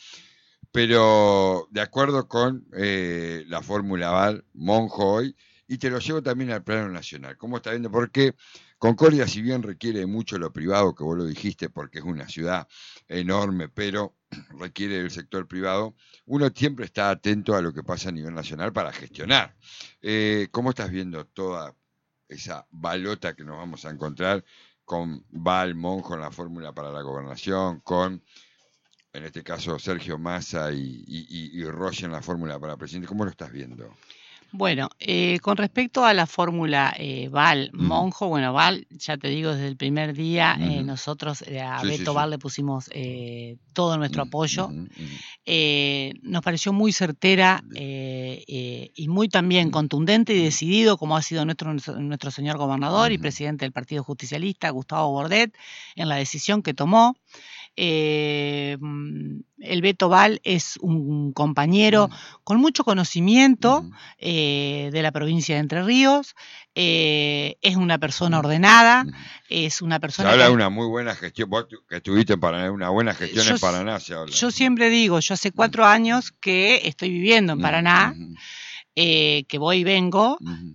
A: pero de acuerdo con eh, la fórmula Val, Monjo hoy, y te lo llevo también al plano nacional. ¿Cómo está viendo? Porque Concordia, si bien requiere mucho lo privado, que vos lo dijiste, porque es una ciudad enorme, pero requiere del sector privado, uno siempre está atento a lo que pasa a nivel nacional para gestionar. Eh, ¿Cómo estás viendo toda esa balota que nos vamos a encontrar con Val, Monjo en la fórmula para la gobernación, con, en este caso, Sergio Massa y, y, y Rocha en la fórmula para presidente? ¿Cómo lo estás viendo?
B: Bueno, eh, con respecto a la fórmula eh, Val, uh-huh. Monjo, bueno, Val, ya te digo, desde el primer día uh-huh. eh, nosotros eh, a sí, Beto sí, Val sí. le pusimos eh, todo nuestro apoyo. Uh-huh. Eh, nos pareció muy certera eh, eh, y muy también contundente y decidido, como ha sido nuestro, nuestro señor gobernador uh-huh. y presidente del Partido Justicialista, Gustavo Bordet, en la decisión que tomó. Eh, el Beto Val es un compañero uh-huh. con mucho conocimiento uh-huh. eh, de la provincia de Entre Ríos, eh, es una persona uh-huh. ordenada, uh-huh. es una persona...
A: Se habla de una muy buena gestión, vos que estuviste en Paraná, una buena gestión yo, en Paraná se habla.
B: Yo siempre digo, yo hace cuatro uh-huh. años que estoy viviendo en Paraná, uh-huh. eh, que voy y vengo, uh-huh.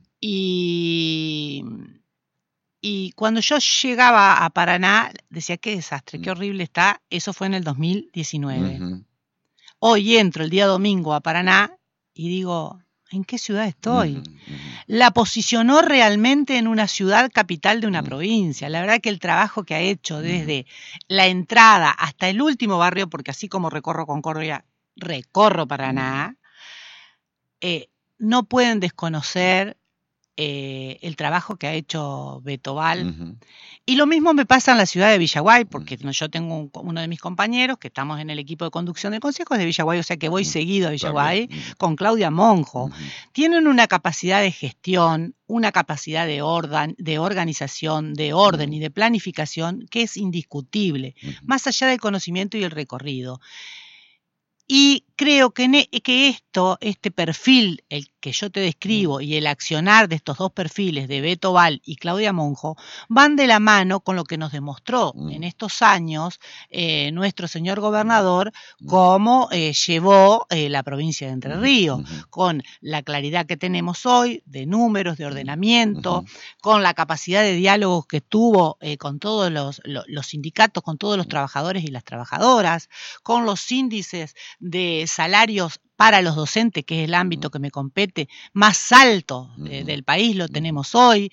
B: y... Y cuando yo llegaba a Paraná, decía, qué desastre, qué horrible está. Eso fue en el dos mil diecinueve. Uh-huh. Hoy entro el día domingo a Paraná y digo, ¿en qué ciudad estoy? Uh-huh. La posicionó realmente en una ciudad capital de una uh-huh. provincia. La verdad que el trabajo que ha hecho desde uh-huh. la entrada hasta el último barrio, porque así como recorro Concordia, recorro Paraná, uh-huh. eh, no pueden desconocer Eh, el trabajo que ha hecho Beto Val. Uh-huh. Y lo mismo me pasa en la ciudad de Villaguay, porque uh-huh. yo tengo un, uno de mis compañeros que estamos en el equipo de conducción del consejo de Villaguay, o sea que voy uh-huh. seguido a Villaguay uh-huh. con Claudia Monjo. Uh-huh. Tienen una capacidad de gestión, una capacidad de, orden, de organización, de orden uh-huh. y de planificación que es indiscutible, uh-huh. más allá del conocimiento y el recorrido. Y creo que, ne- que esto, este perfil, el que yo te describo, y el accionar de estos dos perfiles, de Beto Val y Claudia Monjo, van de la mano con lo que nos demostró mm. en estos años eh, nuestro señor gobernador, mm. cómo eh, llevó eh, la provincia de Entre Ríos, mm. con la claridad que tenemos hoy, de números, de ordenamiento, mm. con la capacidad de diálogo que tuvo eh, con todos los, los, los sindicatos, con todos los trabajadores y las trabajadoras, con los índices de salarios para los docentes, que es el ámbito que me compete, más alto de, del país, lo tenemos hoy,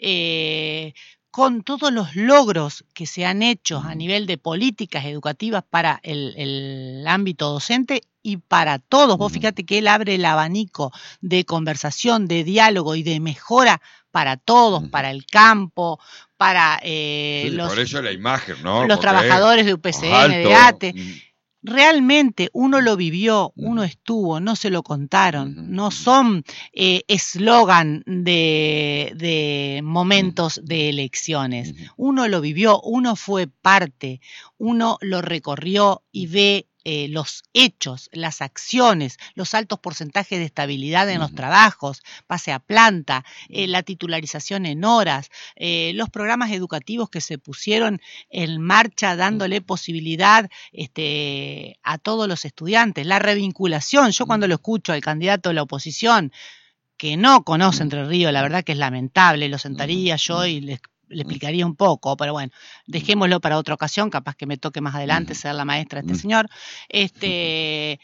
B: eh, con todos los logros que se han hecho a nivel de políticas educativas para el, el ámbito docente y para todos. Vos fíjate que él abre el abanico de conversación, de diálogo y de mejora para todos, para el campo, para eh,
A: sí,
B: los,
A: por eso la imagen, ¿no?
B: los trabajadores de U P C N, de A T E. Realmente uno lo vivió, uno estuvo, no se lo contaron, no son eslogan eh, de, de momentos de elecciones. Uno lo vivió, uno fue parte, uno lo recorrió y ve eh, los hechos, las acciones, los altos porcentajes de estabilidad en los trabajos, pase a planta, eh, la titularización en horas, eh, los programas educativos que se pusieron en marcha dándole posibilidad este, a todos los estudiantes, la revinculación. Yo cuando lo escucho al candidato de la oposición, que no conoce Entre Ríos, la verdad que es lamentable, lo sentaría yo y les le explicaría un poco, pero bueno, dejémoslo para otra ocasión, capaz que me toque más adelante ser la maestra de este señor. Este,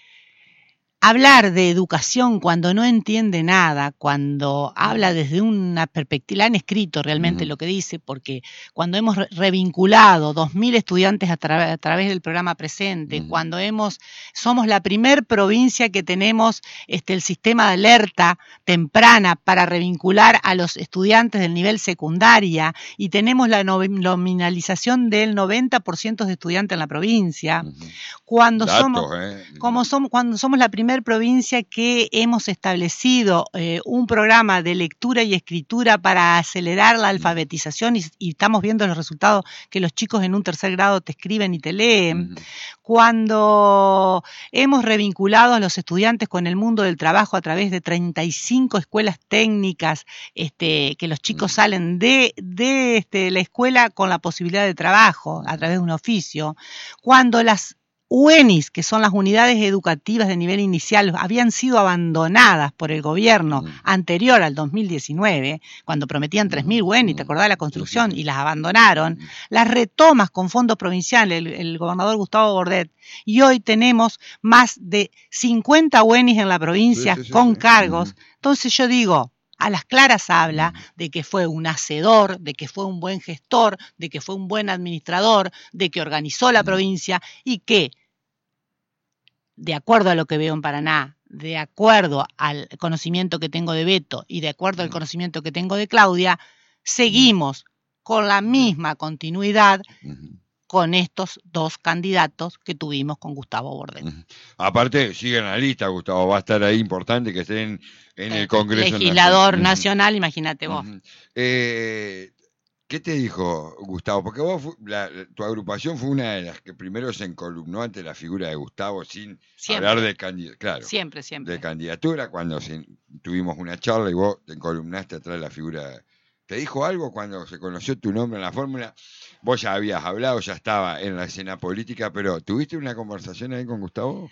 B: hablar de educación cuando no entiende nada, cuando habla desde una perspectiva, han escrito realmente uh-huh. lo que dice, porque cuando hemos revinculado dos mil estudiantes a, tra- a través del programa Presente, uh-huh. cuando hemos, somos la primer provincia que tenemos este, el sistema de alerta temprana para revincular a los estudiantes del nivel secundaria y tenemos la nominalización del noventa por ciento de estudiantes en la provincia, uh-huh. cuando, Datos, somos, eh. como somos, cuando somos la primera provincia que hemos establecido eh, un programa de lectura y escritura para acelerar la alfabetización y, y estamos viendo los resultados que los chicos en un tercer grado te escriben y te leen. Uh-huh. Cuando hemos revinculado a los estudiantes con el mundo del trabajo a través de treinta y cinco escuelas técnicas, este, que los chicos uh-huh. salen de, de este, la escuela con la posibilidad de trabajo a través de un oficio. Cuando las U E N I S, que son las unidades educativas de nivel inicial, habían sido abandonadas por el gobierno mm. anterior al dos mil diecinueve, cuando prometían tres mil U E N I S, ¿te acordás de la construcción? Y las abandonaron. Las retomas con fondos provinciales, el, el gobernador Gustavo Bordet, y hoy tenemos más de cincuenta U E N I S en la provincia sí, sí, sí, con sí. cargos. Mm. Entonces yo digo, a las claras habla de que fue un hacedor, de que fue un buen gestor, de que fue un buen administrador, de que organizó la provincia y que, de acuerdo a lo que veo en Paraná, de acuerdo al conocimiento que tengo de Beto y de acuerdo al conocimiento que tengo de Claudia, seguimos con la misma continuidad con estos dos candidatos que tuvimos con Gustavo Bordet.
A: Aparte, sigue en la lista, Gustavo, va a estar ahí, importante que estén en el Congreso
B: Legislador
A: Nacional,
B: nacional, imagínate vos.
A: Eh, ¿Qué te dijo Gustavo? Porque vos, fu- la- tu agrupación fue una de las que primero se encolumnó ante la figura de Gustavo sin
B: Siempre,
A: hablar de candidatura, claro,
B: siempre,
A: de
B: siempre.
A: candidatura, cuando se- tuvimos una charla y vos te encolumnaste atrás de la figura. ¿Te dijo algo cuando se conoció tu nombre en la fórmula? Vos ya habías hablado, ya estaba en la escena política, pero ¿tuviste una conversación ahí con Gustavo?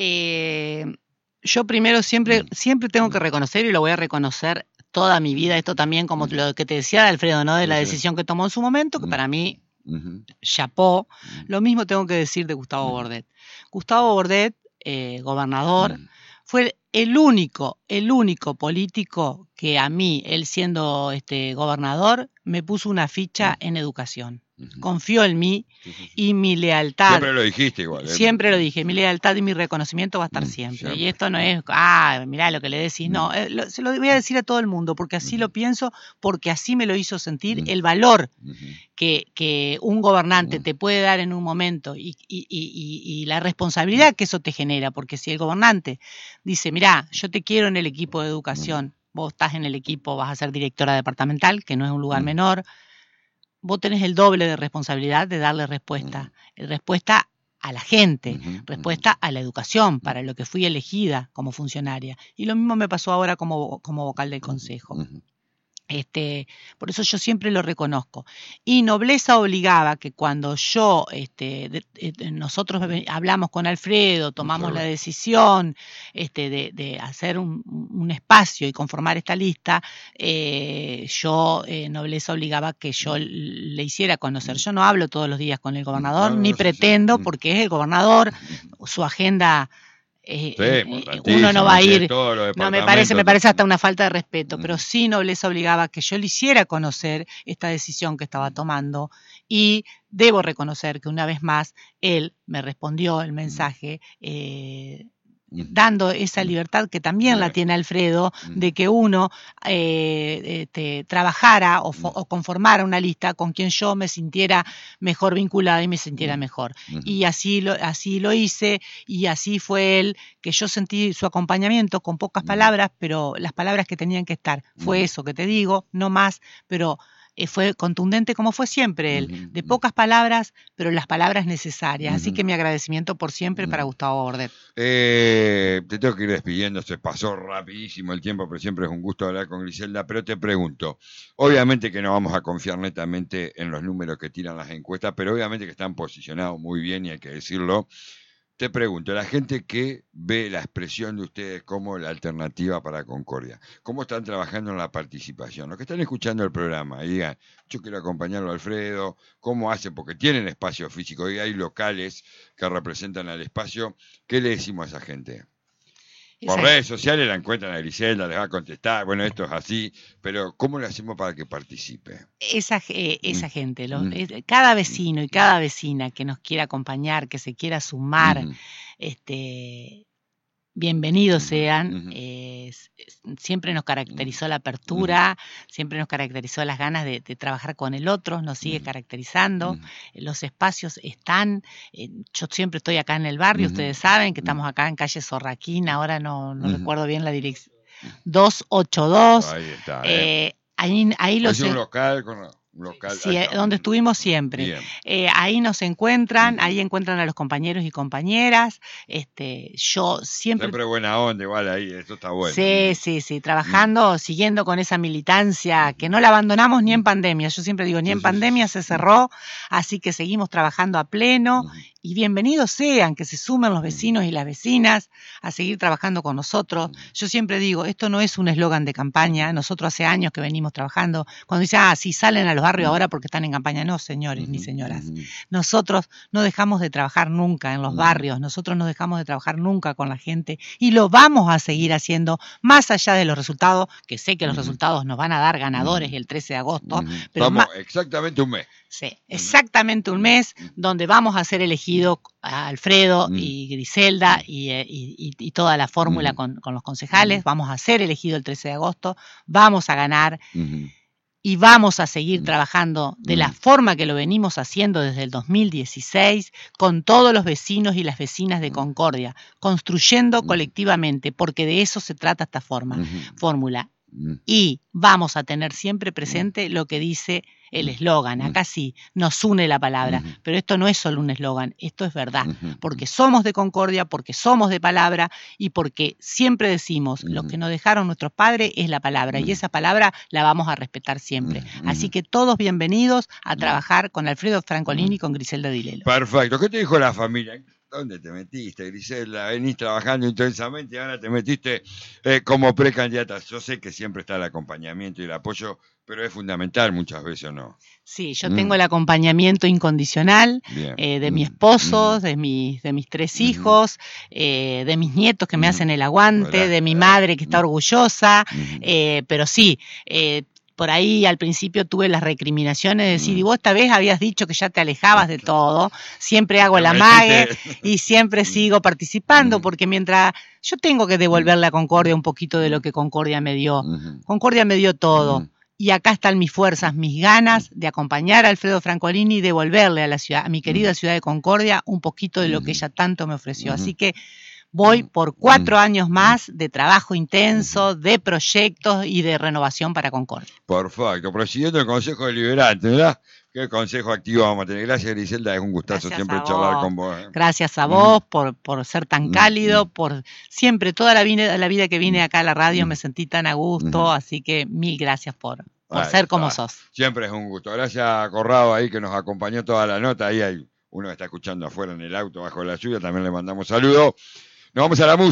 B: Eh, yo primero siempre,
A: Mm,
B: siempre tengo que
A: mm,
B: reconocer, y lo voy a reconocer toda mi vida, esto también como
A: ujú.
B: lo que te decía de Alfredo, ¿no? De
A: Sí,
B: la
A: sí.
B: decisión que tomó en su momento, que
A: Mm,
B: para mí,
A: ujú,
B: chapó.
A: mm,
B: Lo mismo tengo que decir de Gustavo
A: ujú,
B: Bordet. Gustavo Bordet, eh, gobernador,
A: mm,
B: fue el único, el único político que a mí, él siendo este gobernador, me puso una ficha
A: mm,
B: en educación.
A: ujú.
B: Confió en mí
A: Sí, sí, sí.
B: y mi lealtad.
A: Siempre lo dijiste igual, ¿eh?
B: Siempre lo
A: Mm,
B: dije, mi lealtad y mi reconocimiento va a estar
A: mm,
B: siempre. Y
A: siempre.
B: esto no
A: Mm,
B: es, ah, mirá lo que le decís, no,
A: mm,
B: eh, lo- se lo voy a decir a todo el mundo, porque así lo
A: ujú,
B: pienso, porque así me lo hizo sentir
A: mm,
B: el valor
A: ujú,
B: que, que un gobernante
A: mm,
B: te puede dar en un momento y, y- y- y- y la
A: mm,
B: responsabilidad que eso te genera, porque si el gobernante dice, mirá, yo te quiero en el equipo de
A: mm,
B: educación, vos estás en el equipo, vas a ser directora departamental, que no es un lugar
A: mm,
B: menor, vos tenés el doble de responsabilidad de darle
A: mm,
B: respuesta, eh, respuesta a la gente,
A: ujú, ujú,
B: respuesta a la educación,
A: mm,
B: para lo que fui elegida como funcionaria. Y lo mismo me pasó ahora como, como vocal del
A: ujú,
B: consejo.
A: ujú,
B: Este, por eso yo siempre lo reconozco. Y nobleza obligaba que cuando yo, este, de, de, nosotros hablamos con Alfredo, tomamos la decisión este, de, de hacer un, un, espacio y conformar esta lista, eh, yo, eh, nobleza obligaba que yo le hiciera conocer. Yo no hablo todos los días con el gobernador,
A: no, no,
B: ni
A: no, sí, sí.
B: pretendo, porque es el gobernador, su agenda.
A: Sí,
B: Eh, eh, uno no
A: importantísimo,
B: va a
A: tiene
B: ir,
A: todos los
B: no me parece,
A: departamentos.
B: me parece hasta una falta de respeto,
A: Ujú,
B: pero sí nobleza obligaba que yo le hiciera conocer esta decisión que estaba tomando, y debo reconocer que una vez más él me respondió el mensaje eh,
A: ujú,
B: dando esa libertad que también la
A: bien,
B: tiene Alfredo,
A: ujú,
B: de que uno eh, este, trabajara o, fo-
A: ujú,
B: o conformara una lista con quien yo me sintiera mejor vinculada y me sintiera
A: ujú,
B: mejor.
A: ujú,
B: Y así lo, así lo hice, y así fue él, que yo sentí su acompañamiento con pocas
A: ujú,
B: palabras, pero las palabras que tenían que estar. Fue
A: ujú,
B: eso que te digo, no más, pero eh, fue contundente como fue siempre él, de
A: ujú,
B: pocas palabras, pero las palabras necesarias. Así
A: ujú,
B: que mi agradecimiento por siempre para
A: ujú.
B: Gustavo Bordet.
A: Eh, te tengo que ir despidiendo, se pasó rapidísimo el tiempo, pero siempre es un gusto hablar con Griselda. Pero te pregunto, obviamente que no vamos a confiar netamente en los números que tiran las encuestas, pero obviamente que están posicionados muy bien y hay que decirlo. Te pregunto, la gente que ve la expresión de ustedes como la alternativa para Concordia, ¿cómo están trabajando en la participación? Los que están escuchando el programa y digan, yo quiero acompañarlo a Alfredo, ¿cómo hacen? Porque tienen espacio físico y hay locales que representan al espacio. ¿Qué le decimos a esa gente? Por
B: Esa,
A: redes sociales la encuentran a Griselda, les va a contestar, bueno, esto es así, pero ¿cómo le hacemos para que participe?
B: esa, eh, esa
A: Mm,
B: gente, lo,
A: mm,
B: eh, cada
A: mm,
B: vecino y cada vecina que nos quiera acompañar, que se quiera sumar,
A: ujú,
B: este, bienvenidos
A: ujú,
B: sean.
A: ujú,
B: Eh, s- s- siempre nos
A: ujú,
B: caracterizó la
A: ujú,
B: apertura, siempre nos caracterizó las ganas de, de trabajar con el otro, nos sigue
A: ujú,
B: caracterizando.
A: ujú,
B: Los espacios están, eh, yo siempre estoy acá en el barrio,
A: ujú,
B: ustedes saben que
A: ujú,
B: estamos acá en calle Zorraquín, ahora no, no
A: ujú.
B: recuerdo bien la dirección, doscientos ochenta y dos.
A: Ahí está, ¿eh?
B: Eh, ahí, ahí
A: Es
B: los,
A: un local, con un local, ahí
B: sí, eh,
A: está.
B: donde
A: Mm,
B: estuvimos siempre.
A: bien.
B: Eh, ahí nos encuentran,
A: Ujú.
B: ahí encuentran a los compañeros y compañeras. Este, yo siempre,
A: Siempre buena onda, igual ahí, eso está bueno.
B: sí,
A: Ujú,
B: sí, sí,
A: ujú,
B: trabajando, siguiendo con esa militancia que
A: ujú,
B: no la abandonamos ni en
A: ujú.
B: pandemia. Yo siempre digo, ni
A: Sí,
B: en
A: sí, sí, sí.
B: pandemia se
A: Mm,
B: cerró, así que seguimos trabajando a pleno.
A: ujú,
B: Y bienvenidos sean, que se sumen los
A: ujú,
B: vecinos y las vecinas a seguir trabajando con nosotros.
A: ujú,
B: Yo siempre digo, esto no es un eslogan de campaña. Nosotros hace años que venimos trabajando. Cuando dicen, ah, sí, salen a los barrios
A: ujú,
B: ahora porque están en campaña. No, señores ni
A: ujú,
B: señoras.
A: ujú,
B: Nosotros no dejamos de trabajar nunca en los
A: ujú,
B: barrios. Nosotros no dejamos de trabajar nunca con la gente. Y lo vamos a seguir haciendo más allá de los resultados, que sé que los
A: ujú,
B: resultados nos van a dar ganadores
A: ujú,
B: el trece de agosto,
A: ujú.
B: pero
A: Estamos
B: más,
A: exactamente un mes.
B: sí,
A: Ujú,
B: exactamente un mes
A: ujú,
B: donde vamos a ser elegidos a Alfredo
A: ujú,
B: y Griselda y, eh, y- y- y toda la fórmula
A: ujú,
B: con, con los
A: ujú,
B: concejales. Vamos a ser elegidos el trece de agosto, vamos a ganar
A: ujú,
B: y vamos a seguir
A: ujú,
B: trabajando de la
A: ujú,
B: forma que lo venimos haciendo desde el dos mil dieciséis con todos los vecinos y las vecinas de Concordia, construyendo
A: ujú,
B: colectivamente, porque de eso se trata esta forma,
A: ujú,
B: fórmula.
A: ujú,
B: Y vamos a tener siempre
A: ujú,
B: presente lo que dice el eslogan. Acá sí, nos une la palabra,
A: Ujú.
B: pero esto no es solo un eslogan, esto es verdad,
A: Ujú.
B: porque somos de Concordia, porque somos de palabra y porque siempre decimos, lo
A: Ujú.
B: que nos dejaron nuestros padres es la palabra, y
A: Ujú.
B: esa palabra la vamos a respetar siempre.
A: Ujú.
B: Así que todos bienvenidos a
A: Ujú.
B: trabajar con Alfredo Francolini y
A: Ujú.
B: con Griselda Dilelo.
A: Perfecto. ¿Qué te dijo la familia? ¿Dónde te metiste, Griselda? Venís trabajando intensamente y ahora te metiste eh, como precandidata. Yo sé que siempre está el acompañamiento y el apoyo, pero es fundamental muchas veces, ¿o no?
B: Sí, yo
A: Mm.
B: tengo el acompañamiento incondicional
A: Bien.
B: eh, de
A: Mm.
B: mi esposo,
A: Mm.
B: de mis, de mis tres
A: Ujú.
B: hijos, eh, de mis nietos que me
A: Ujú.
B: hacen el aguante,
A: Hola.
B: de mi
A: Eh,
B: madre que está
A: mm.
B: orgullosa,
A: Ujú.
B: eh, pero sí, eh, por ahí al principio tuve las recriminaciones de decir, y
A: Mm.
B: vos esta vez habías dicho que ya te alejabas de todo, siempre
A: Y
B: hago
A: te
B: la mague
A: metiste.
B: y siempre
A: Mm.
B: sigo participando,
A: Ujú.
B: porque mientras yo tengo que
A: Mm.
B: devolverle a Concordia un poquito de lo que Concordia me dio.
A: Ujú.
B: Concordia me dio todo.
A: Ujú.
B: Y acá están mis fuerzas, mis ganas de acompañar a Alfredo Francolini y devolverle a la ciudad, a mi querida
A: Ujú.
B: ciudad de Concordia, un poquito de lo que
A: Ujú.
B: ella tanto me ofreció.
A: Ujú.
B: Así que voy por cuatro
A: Ujú.
B: años más de trabajo
A: Ujú.
B: intenso, de proyectos y de renovación para Concordia.
A: Perfecto. Presidiendo el Consejo Deliberante, ¿verdad? Qué consejo activo vamos a tener. Gracias, Griselda. Es un gustazo
B: Gracias
A: siempre
B: a
A: charlar
B: vos,
A: con vos. ¿eh?
B: gracias a
A: Ujú.
B: vos por, por ser tan
A: Ujú.
B: cálido, por siempre, toda la vida, la vida que vine acá a la radio
A: Ujú.
B: me sentí tan a gusto,
A: Ujú.
B: así que mil gracias por, por
A: Ahí
B: ser como
A: está.
B: sos.
A: Siempre es un gusto. Gracias a Corrado ahí que nos acompañó toda la nota. Ahí hay uno que está escuchando afuera en el auto bajo la lluvia. También le mandamos saludos. Nos vamos a la música.